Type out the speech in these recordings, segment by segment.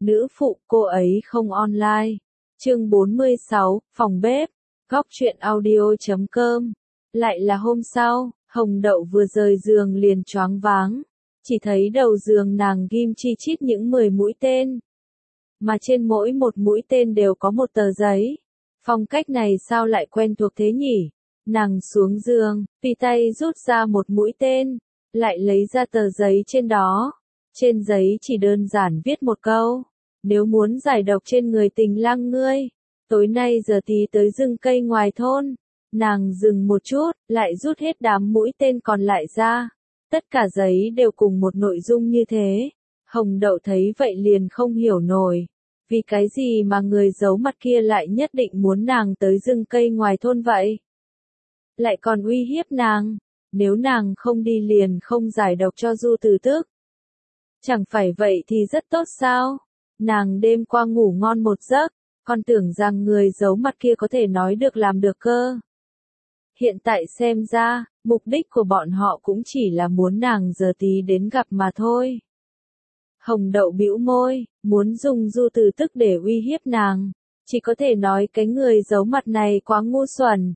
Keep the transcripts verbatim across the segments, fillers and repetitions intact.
Nữ phụ cô ấy không online. Chương bốn mươi sáu, phòng bếp. Góc truyện audio.com. Lại là hôm sau, Hồng Đậu vừa rời giường liền choáng váng. Chỉ thấy đầu giường nàng ghim chi chít những mười mũi tên. Mà trên mỗi một mũi tên đều có một tờ giấy. Phong cách này sao lại quen thuộc thế nhỉ? Nàng xuống giường, tùy tay rút ra một mũi tên, lại lấy ra tờ giấy trên đó. Trên giấy chỉ đơn giản viết một câu. Nếu muốn giải độc trên người tình lang ngươi, tối nay giờ tí tới rừng cây ngoài thôn. Nàng dừng một chút, lại rút hết đám mũi tên còn lại ra. Tất cả giấy đều cùng một nội dung như thế. Hồng Đậu thấy vậy liền không hiểu nổi. Vì cái gì mà người giấu mặt kia lại nhất định muốn nàng tới rừng cây ngoài thôn vậy? Lại còn uy hiếp nàng. Nếu nàng không đi liền không giải độc cho Du Tử Tước. Chẳng phải vậy thì rất tốt sao? Nàng đêm qua ngủ ngon một giấc, còn tưởng rằng người giấu mặt kia có thể nói được làm được cơ. Hiện tại xem ra, mục đích của bọn họ cũng chỉ là muốn nàng giờ tí đến gặp mà thôi. Hồng Đậu bĩu môi, muốn dùng Du Tử Tước để uy hiếp nàng, chỉ có thể nói cái người giấu mặt này quá ngu xuẩn.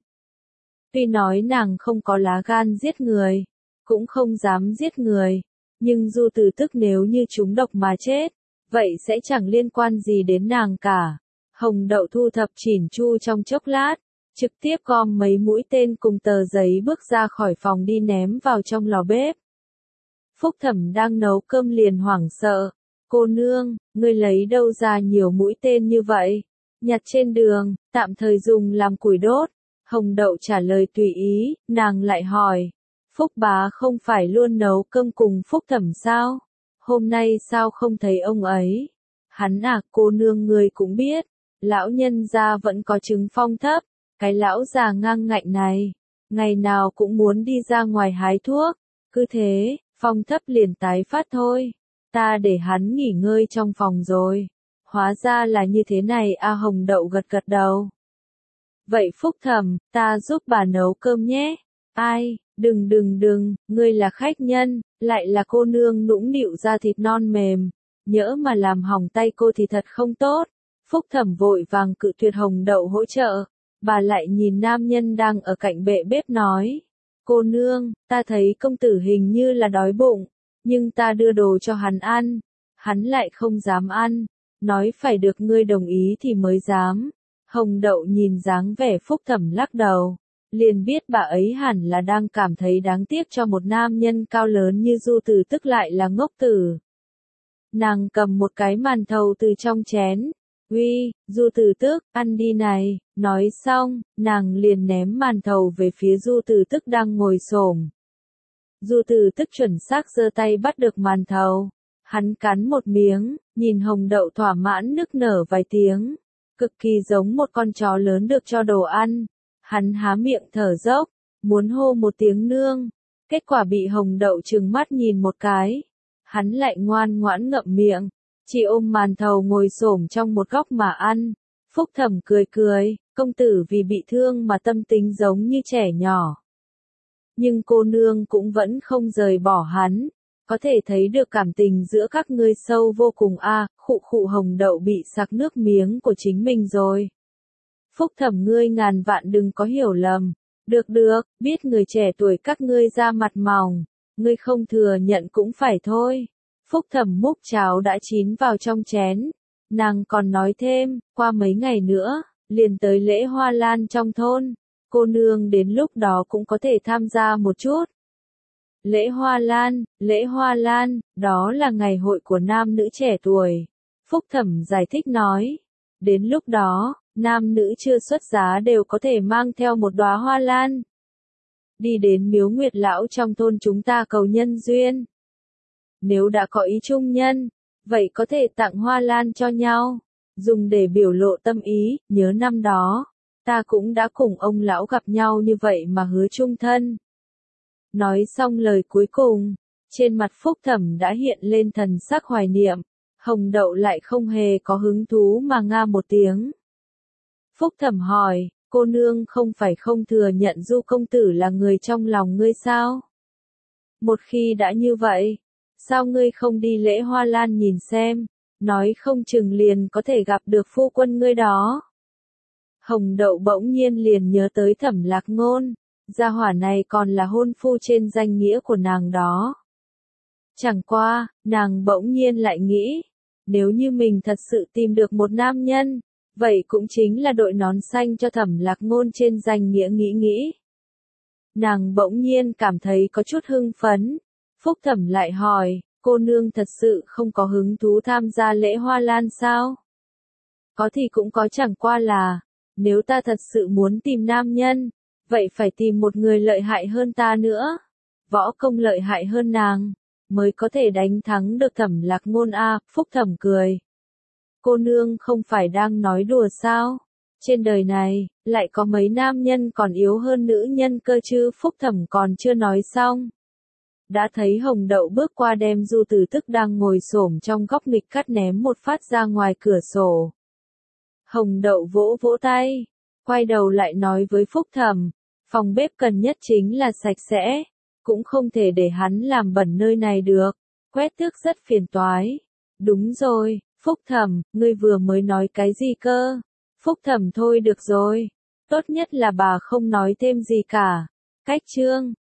Tuy nói nàng không có lá gan giết người, cũng không dám giết người, nhưng Du Tử Tước nếu như trúng độc mà chết, vậy sẽ chẳng liên quan gì đến nàng cả. Hồng Đậu thu thập chỉn chu trong chốc lát, trực tiếp gom mấy mũi tên cùng tờ giấy bước ra khỏi phòng đi ném vào trong lò bếp. Phúc Thẩm đang nấu cơm liền hoảng sợ. Cô nương, ngươi lấy đâu ra nhiều mũi tên như vậy? Nhặt trên đường, tạm thời dùng làm củi đốt. Hồng Đậu trả lời tùy ý, nàng lại hỏi. Phúc bá không phải luôn nấu cơm cùng Phúc Thẩm sao? Hôm nay sao không thấy ông ấy? Hắn à, cô nương ngươi cũng biết, lão nhân gia vẫn có chứng phong thấp, cái lão già ngang ngạnh này, ngày nào cũng muốn đi ra ngoài hái thuốc, cứ thế, phong thấp liền tái phát thôi, ta để hắn nghỉ ngơi trong phòng rồi. Hóa ra là như thế này a. Hồng Đậu gật gật đầu. Vậy Phúc Thẩm, ta giúp bà nấu cơm nhé. Ai, đừng đừng đừng, ngươi là khách nhân, lại là cô nương nũng nịu da thịt non mềm, nhỡ mà làm hỏng tay cô thì thật không tốt. Phúc Thẩm vội vàng cự tuyệt Hồng Đậu hỗ trợ, bà lại nhìn nam nhân đang ở cạnh bệ bếp nói. Cô nương, ta thấy công tử hình như là đói bụng, nhưng ta đưa đồ cho hắn ăn, hắn lại không dám ăn, nói phải được ngươi đồng ý thì mới dám. Hồng Đậu nhìn dáng vẻ Phúc Thẩm lắc đầu, liền biết bà ấy hẳn là đang cảm thấy đáng tiếc cho một nam nhân cao lớn như Du Tử Tước lại là ngốc tử. Nàng cầm một cái màn thầu từ trong chén. Uy, Du Tử Tước, ăn đi này. Nói xong, nàng liền ném màn thầu về phía Du Tử Tước đang ngồi xổm. Du Tử Tước chuẩn xác giơ tay bắt được màn thầu. Hắn cắn một miếng, nhìn Hồng Đậu thỏa mãn nức nở vài tiếng. Cực kỳ giống một con chó lớn được cho đồ ăn. Hắn há miệng thở dốc, muốn hô một tiếng nương. Kết quả bị Hồng Đậu trừng mắt nhìn một cái. Hắn lại ngoan ngoãn ngậm miệng, chỉ ôm màn thầu ngồi xổm trong một góc mà ăn. Phúc Thẩm cười cười, công tử vì bị thương mà tâm tính giống như trẻ nhỏ. Nhưng cô nương cũng vẫn không rời bỏ hắn, có thể thấy được cảm tình giữa các ngươi sâu vô cùng a. À, khụ khụ. Hồng Đậu bị sặc nước miếng của chính mình rồi. Phúc Thẩm ngươi ngàn vạn đừng có hiểu lầm. Được được, biết người trẻ tuổi các ngươi ra mặt mỏng, ngươi không thừa nhận cũng phải thôi. Phúc Thẩm múc cháo đã chín vào trong chén. Nàng còn nói thêm, qua mấy ngày nữa, liền tới lễ hoa lan trong thôn. Cô nương đến lúc đó cũng có thể tham gia một chút. Lễ hoa lan, lễ hoa lan, đó là ngày hội của nam nữ trẻ tuổi. Phúc Thẩm giải thích nói. Đến lúc đó, nam nữ chưa xuất giá đều có thể mang theo một đóa hoa lan. Đi đến miếu Nguyệt Lão trong thôn chúng ta cầu nhân duyên. Nếu đã có ý chung nhân, vậy có thể tặng hoa lan cho nhau, dùng để biểu lộ tâm ý. Nhớ năm đó, ta cũng đã cùng ông lão gặp nhau như vậy mà hứa chung thân. Nói xong lời cuối cùng, trên mặt Phúc Thẩm đã hiện lên thần sắc hoài niệm. Hồng Đậu lại không hề có hứng thú mà nga một tiếng. Phúc Thẩm hỏi, cô nương không phải không thừa nhận Du công tử là người trong lòng ngươi sao? Một khi đã như vậy, sao ngươi không đi lễ hoa lan nhìn xem? nói không chừng liền có thể gặp được phu quân ngươi đó. Hồng Đậu bỗng nhiên liền nhớ tới Thẩm Lạc Ngôn, gia hỏa này còn là hôn phu trên danh nghĩa của nàng đó. Chẳng qua, nàng bỗng nhiên lại nghĩ, nếu như mình thật sự tìm được một nam nhân, vậy cũng chính là đội nón xanh cho Thẩm Lạc Ngôn trên danh nghĩa nghĩ nghĩ. Nàng bỗng nhiên cảm thấy có chút hưng phấn. Phúc Thẩm lại hỏi, cô nương thật sự không có hứng thú tham gia lễ hoa lan sao? Có thì cũng có, chẳng qua là, nếu ta thật sự muốn tìm nam nhân, vậy phải tìm một người lợi hại hơn ta nữa. Võ công lợi hại hơn nàng, mới có thể đánh thắng được Thẩm Lạc Ngôn a. Phúc Thẩm cười. Cô nương không phải đang nói đùa sao? Trên đời này, lại có mấy nam nhân còn yếu hơn nữ nhân cơ chứ? Phúc Thẩm còn chưa nói xong. Đã thấy Hồng Đậu bước qua đem Du Tử Tức đang ngồi xổm trong góc nghịch cắt ném một phát ra ngoài cửa sổ. Hồng Đậu vỗ vỗ tay, quay đầu lại nói với Phúc Thẩm, phòng bếp cần nhất chính là sạch sẽ, cũng không thể để hắn làm bẩn nơi này được, quét tước rất phiền toái. Đúng rồi, Phúc Thẩm, ngươi vừa mới nói cái gì cơ? Phúc Thẩm thôi được rồi, tốt nhất là bà không nói thêm gì cả. Cách chương